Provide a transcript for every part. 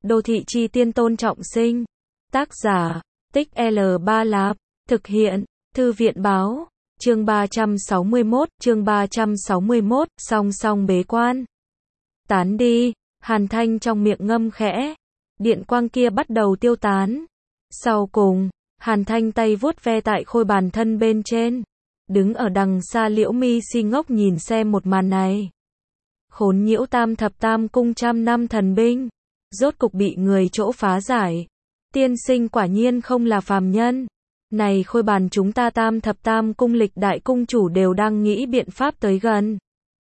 Đô thị chi tiên Tôn Trọng Sinh. Tác giả, Tích L3 Lạp. Thực hiện, Thư viện báo. Chương 361, song song bế quan. Tán đi, Hàn Thanh trong miệng ngâm khẽ. Điện quang kia bắt đầu tiêu tán. Sau cùng, Hàn Thanh tay vuốt ve tại khôi bàn thân bên trên. Đứng ở đằng xa Liễu Mi si ngốc nhìn xem một màn này. Khốn nhiễu tam thập tam cung trăm năm thần binh. Rốt cục bị người chỗ phá giải. Tiên sinh quả nhiên không là phàm nhân. Này khôi bàn chúng ta tam thập tam cung lịch đại cung chủ đều đang nghĩ biện pháp tới gần.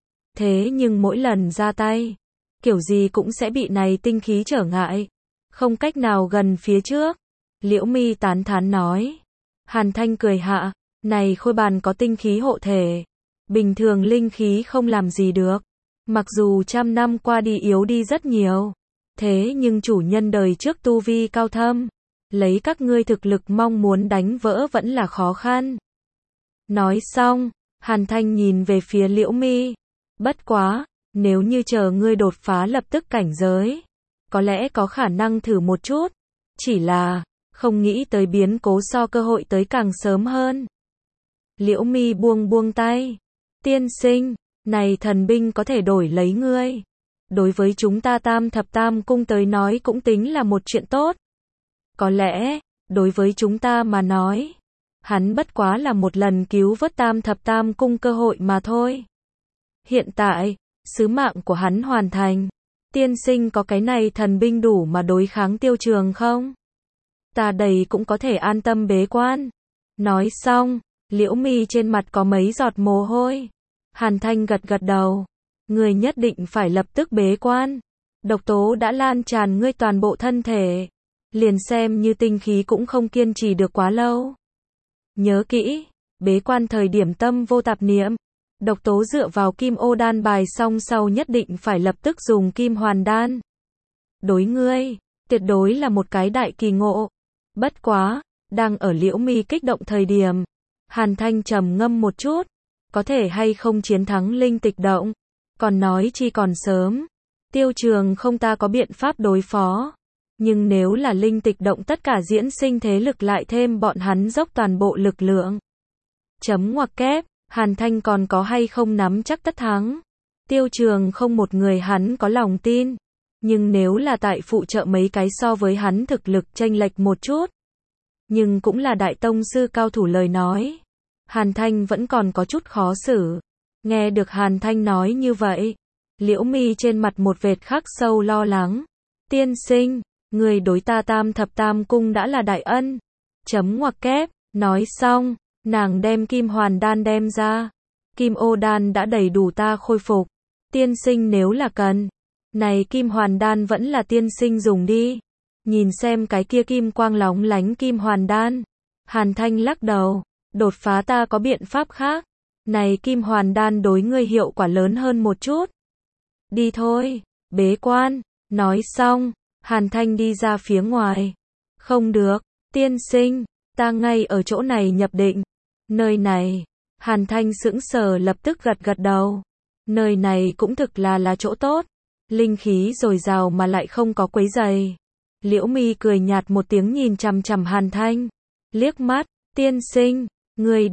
Thế nhưng mỗi lần ra tay, kiểu gì cũng sẽ bị này tinh khí trở ngại. Không cách nào gần phía trước. Liễu Mi tán thán nói. Hàn Thanh cười hạ, này khôi bàn có tinh khí hộ thể. Bình thường linh khí không làm gì được. Mặc dù trăm năm qua đi yếu đi rất nhiều. Thế nhưng chủ nhân đời trước tu vi cao thâm. Lấy các ngươi thực lực mong muốn đánh vỡ vẫn là khó khăn. Nói xong, Hàn Thanh nhìn về phía Liễu Mi. Bất quá, nếu như chờ ngươi đột phá lập tức cảnh giới, có lẽ có khả năng thử một chút. Chỉ là, không nghĩ tới biến cố so cơ hội tới càng sớm hơn. Liễu Mi buông tay. Tiên sinh, này thần binh có thể đổi lấy ngươi. Đối với chúng ta tam thập tam cung tới nói cũng tính là một chuyện tốt. Có lẽ, đối với chúng ta mà nói, hắn bất quá là một lần cứu vớt tam thập tam cung cơ hội mà thôi. Hiện tại, sứ mạng của hắn hoàn thành. Tiên sinh có cái này thần binh đủ mà đối kháng Tiêu Trường không? Ta đây cũng có thể an tâm bế quan. Nói xong, Liễu Mi trên mặt có mấy giọt mồ hôi. Hàn Thanh gật đầu. Người nhất định phải lập tức bế quan. Độc tố đã lan tràn ngươi toàn bộ thân thể. Liền xem như tinh khí cũng không kiên trì được quá lâu. Nhớ kỹ, bế quan thời điểm tâm vô tạp niệm. Độc tố dựa vào kim ô đan bài xong sau nhất định phải lập tức dùng kim hoàn đan. Đối ngươi, tuyệt đối là một cái đại kỳ ngộ. Bất quá, đang ở Liễu Mi kích động thời điểm. Hàn Thanh trầm ngâm một chút. Có thể hay không chiến thắng linh tịch động. Còn nói chi còn sớm. Tiêu Trường không ta có biện pháp đối phó. Nhưng nếu là linh tịch động tất cả diễn sinh thế lực lại thêm bọn hắn dốc toàn bộ lực lượng. Chấm ngoặc kép, Hàn Thanh còn có hay không nắm chắc tất thắng. Tiêu Trường không một người hắn có lòng tin. Nhưng nếu là tại phụ trợ mấy cái so với hắn thực lực chênh lệch một chút. Nhưng cũng là đại tông sư cao thủ lời nói. Hàn Thanh vẫn còn có chút khó xử. Nghe được Hàn Thanh nói như vậy. Liễu Mi trên mặt một vệt khắc sâu lo lắng. Tiên sinh, người đối ta tam thập tam cung đã là đại ân. Chấm ngoặc kép, nói xong, nàng đem kim hoàn đan đem ra. Kim ô đan đã đầy đủ ta khôi phục. Tiên sinh nếu là cần. Này kim hoàn đan vẫn là tiên sinh dùng đi. Nhìn xem cái kia kim quang lóng lánh kim hoàn đan. Hàn Thanh lắc đầu. Đột phá ta có biện pháp khác. Này kim hoàn đan đối ngươi hiệu quả lớn hơn một chút. Đi thôi, bế quan. Nói xong, Hàn Thanh đi ra phía ngoài. Không được, tiên sinh, ta ngay ở chỗ này nhập định. Nơi này, Hàn Thanh sững sờ lập tức gật đầu. Nơi này cũng thực là chỗ tốt. Linh khí dồi dào mà lại không có quấy rầy. Liễu Mi cười nhạt một tiếng nhìn chằm chằm Hàn Thanh. Liếc mắt, tiên sinh, ngươi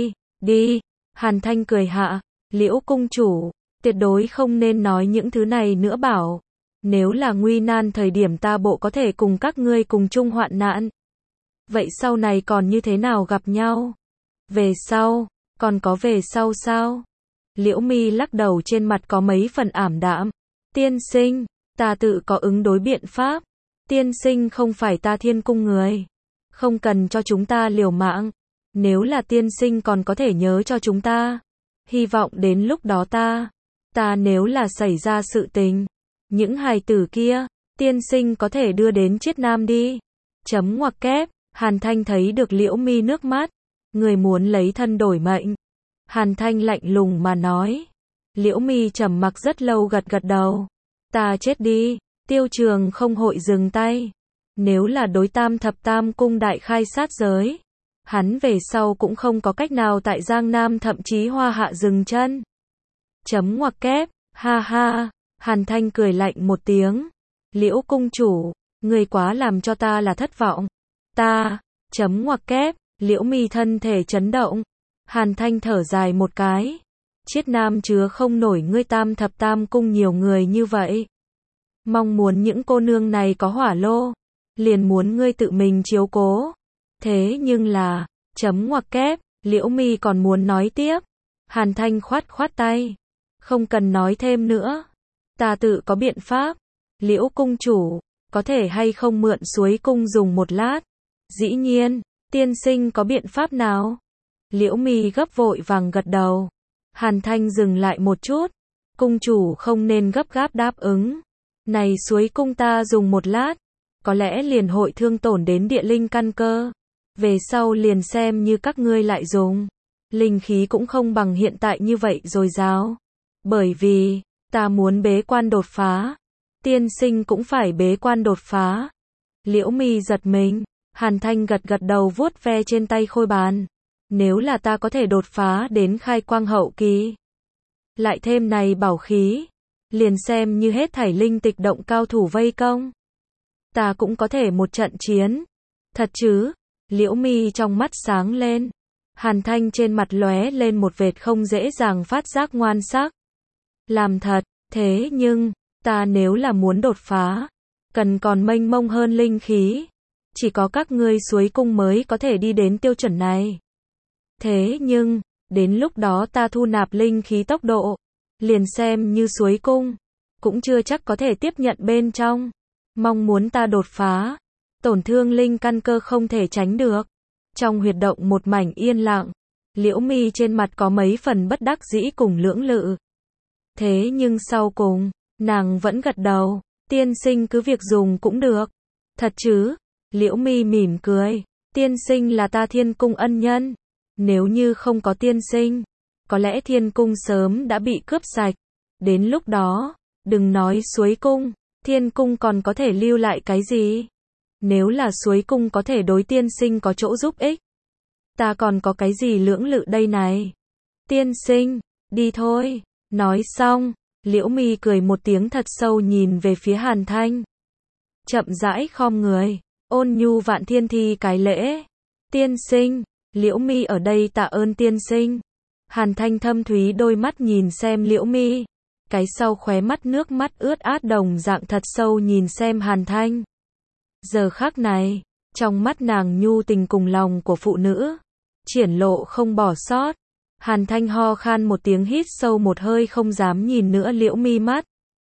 đi. Hàn Thanh cười hạ, Liễu cung chủ, tuyệt đối không nên nói những thứ này nữa bảo. Nếu là nguy nan thời điểm ta bộ có thể cùng các ngươi cùng chung hoạn nạn. Vậy sau này còn như thế nào gặp nhau? Về sau, còn có về sau sao? Liễu Mi lắc đầu trên mặt có mấy phần ảm đạm. Tiên sinh, ta tự có ứng đối biện pháp. Tiên sinh không phải ta thiên cung người. Không cần cho chúng ta liều mạng. Nếu là tiên sinh còn có thể nhớ cho chúng ta. Hy vọng đến lúc đó ta nếu là xảy ra sự tình. Những hài tử kia, tiên sinh có thể đưa đến Chiết Nam đi. Chấm ngoặc kép, Hàn Thanh thấy được Liễu Mi nước mắt. Người muốn lấy thân đổi mệnh. Hàn Thanh lạnh lùng mà nói. Liễu Mi trầm mặc rất lâu gật đầu. Ta chết đi, Tiêu Trường không hội dừng tay. Nếu là đối tam thập tam cung đại khai sát giới. Hắn về sau cũng không có cách nào tại Giang Nam thậm chí Hoa Hạ dừng chân. Chấm ngoặc kép, ha ha. Hàn Thanh cười lạnh một tiếng. Liễu cung chủ, người quá làm cho ta là thất vọng. Ta, chấm ngoặc kép, Liễu Mi thân thể chấn động. Hàn Thanh thở dài một cái. Chiết Nam chứa không nổi ngươi Tam Thập Tam cung nhiều người như vậy. Mong muốn những cô nương này có hỏa lô, liền muốn ngươi tự mình chiếu cố. Thế nhưng là, chấm ngoặc kép, Liễu Mi còn muốn nói tiếp. Hàn Thanh khoát khoát tay. Không cần nói thêm nữa. Ta tự có biện pháp. Liễu cung chủ, có thể hay không mượn suối cung dùng một lát? Dĩ nhiên, tiên sinh có biện pháp nào? Liễu Mi gấp vội vàng gật đầu. Hàn Thanh dừng lại một chút. Cung chủ không nên gấp gáp đáp ứng. Này suối cung ta dùng một lát, có lẽ liền hội thương tổn đến địa linh căn cơ. Về sau liền xem như các ngươi lại dùng. Linh khí cũng không bằng hiện tại như vậy dồi dào. Bởi vì, ta muốn bế quan đột phá. Tiên sinh cũng phải bế quan đột phá. Liễu Mi giật mình. Hàn Thanh gật gật đầu vuốt ve trên tay khôi bàn. Nếu là ta có thể đột phá đến khai quang hậu kỳ, lại thêm này bảo khí, liền xem như hết thảy linh tịch động cao thủ vây công, ta cũng có thể một trận chiến. Thật chứ? Liễu Mi trong mắt sáng lên. Hàn Thanh trên mặt lóe lên một vệt không dễ dàng phát giác ngoan sắc. Làm thật, thế nhưng, ta nếu là muốn đột phá, cần còn mênh mông hơn linh khí. Chỉ có các ngươi suối cung mới có thể đi đến tiêu chuẩn này. Thế nhưng, đến lúc đó ta thu nạp linh khí tốc độ, liền xem như suối cung, cũng chưa chắc có thể tiếp nhận bên trong. Mong muốn ta đột phá, tổn thương linh căn cơ không thể tránh được. Trong huyệt động một mảnh yên lặng, Liễu Mi trên mặt có mấy phần bất đắc dĩ cùng lưỡng lự. Thế nhưng sau cùng, nàng vẫn gật đầu, tiên sinh cứ việc dùng cũng được. Thật chứ? Liễu Mi mỉm cười, tiên sinh là ta Thiên cung ân nhân. Nếu như không có tiên sinh, có lẽ Thiên cung sớm đã bị cướp sạch. Đến lúc đó, đừng nói suối cung, Thiên cung còn có thể lưu lại cái gì? Nếu là suối cung có thể đối tiên sinh có chỗ giúp ích, ta còn có cái gì lưỡng lự đây này? Tiên sinh, đi thôi. Nói xong, Liễu Mi cười một tiếng thật sâu nhìn về phía Hàn Thanh. Chậm rãi khom người, ôn nhu vạn thiên thi cái lễ. Tiên sinh, Liễu Mi ở đây tạ ơn tiên sinh. Hàn Thanh thâm thúy đôi mắt nhìn xem Liễu Mi, cái sau khóe mắt nước mắt ướt át đồng dạng thật sâu nhìn xem Hàn Thanh. Giờ khắc này, trong mắt nàng nhu tình cùng lòng của phụ nữ, triển lộ không bỏ sót. Hàn Thanh ho khan một tiếng hít sâu một hơi không dám nhìn nữa Liễu Mi mắt.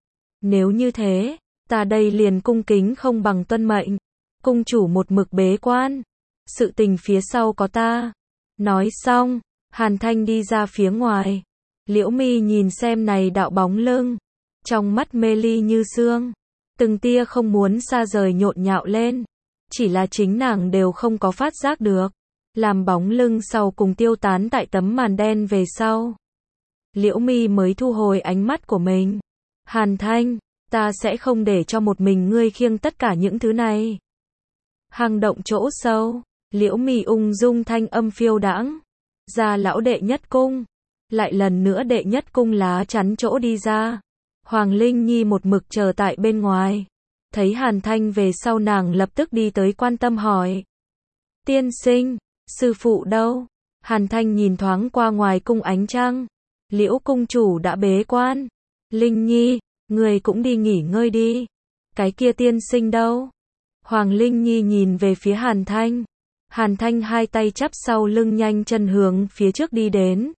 Nếu như thế, ta đây liền cung kính không bằng tuân mệnh. Cung chủ một mực bế quan, sự tình phía sau có ta. Nói xong, Hàn Thanh đi ra phía ngoài. Liễu Mi nhìn xem này đạo bóng lưng, trong mắt mê ly như sương, từng tia không muốn xa rời nhộn nhạo lên. Chỉ là chính nàng đều không có phát giác được. Làm bóng lưng sau cùng tiêu tán tại tấm màn đen về sau, Liễu Mi mới thu hồi ánh mắt của mình. Hàn Thanh, ta sẽ không để cho một mình ngươi khiêng tất cả những thứ này. Hang động chỗ sâu, Liễu Mi ung dung thanh âm phiêu đãng. Ra lão đệ nhất cung, lại lần nữa đệ nhất cung lá chắn chỗ đi ra. Hoàng Linh Nhi một mực chờ tại bên ngoài. Thấy Hàn Thanh về sau nàng lập tức đi tới quan tâm hỏi. Tiên sinh, sư phụ đâu? Hàn Thanh nhìn thoáng qua ngoài cung ánh trăng. Liễu cung chủ đã bế quan. Linh Nhi, người cũng đi nghỉ ngơi đi. Cái kia tiên sinh đâu? Hoàng Linh Nhi nhìn về phía Hàn Thanh. Hàn Thanh hai tay chắp sau lưng nhanh chân hướng phía trước đi đến.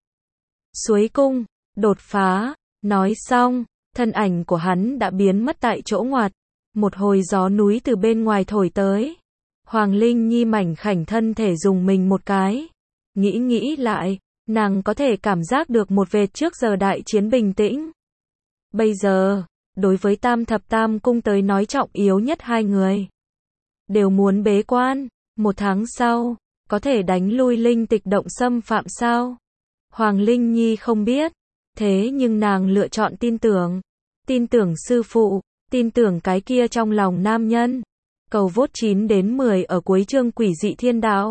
Suối cung, đột phá. Nói xong, thân ảnh của hắn đã biến mất tại chỗ ngoặt. Một hồi gió núi từ bên ngoài thổi tới. Hoàng Linh Nhi mảnh khảnh thân thể dùng mình một cái. Nghĩ lại, nàng có thể cảm giác được một vệt trước giờ đại chiến bình tĩnh. Bây giờ, đối với Tam Thập Tam cung tới nói trọng yếu nhất hai người, đều muốn bế quan. 1 tháng sau, có thể đánh lui linh tịch động xâm phạm sao? Hoàng Linh Nhi không biết. Thế nhưng nàng lựa chọn tin tưởng. Tin tưởng sư phụ, tin tưởng cái kia trong lòng nam nhân. Cầu vốt 9 đến 10 ở cuối chương Quỷ dị thiên đạo.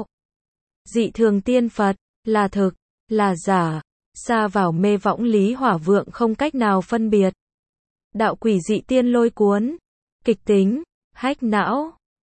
Dị thường tiên Phật, là thực, là giả, xa vào mê võng lý hỏa vượng không cách nào phân biệt. Đạo quỷ dị tiên lôi cuốn. Kịch tính, hack não.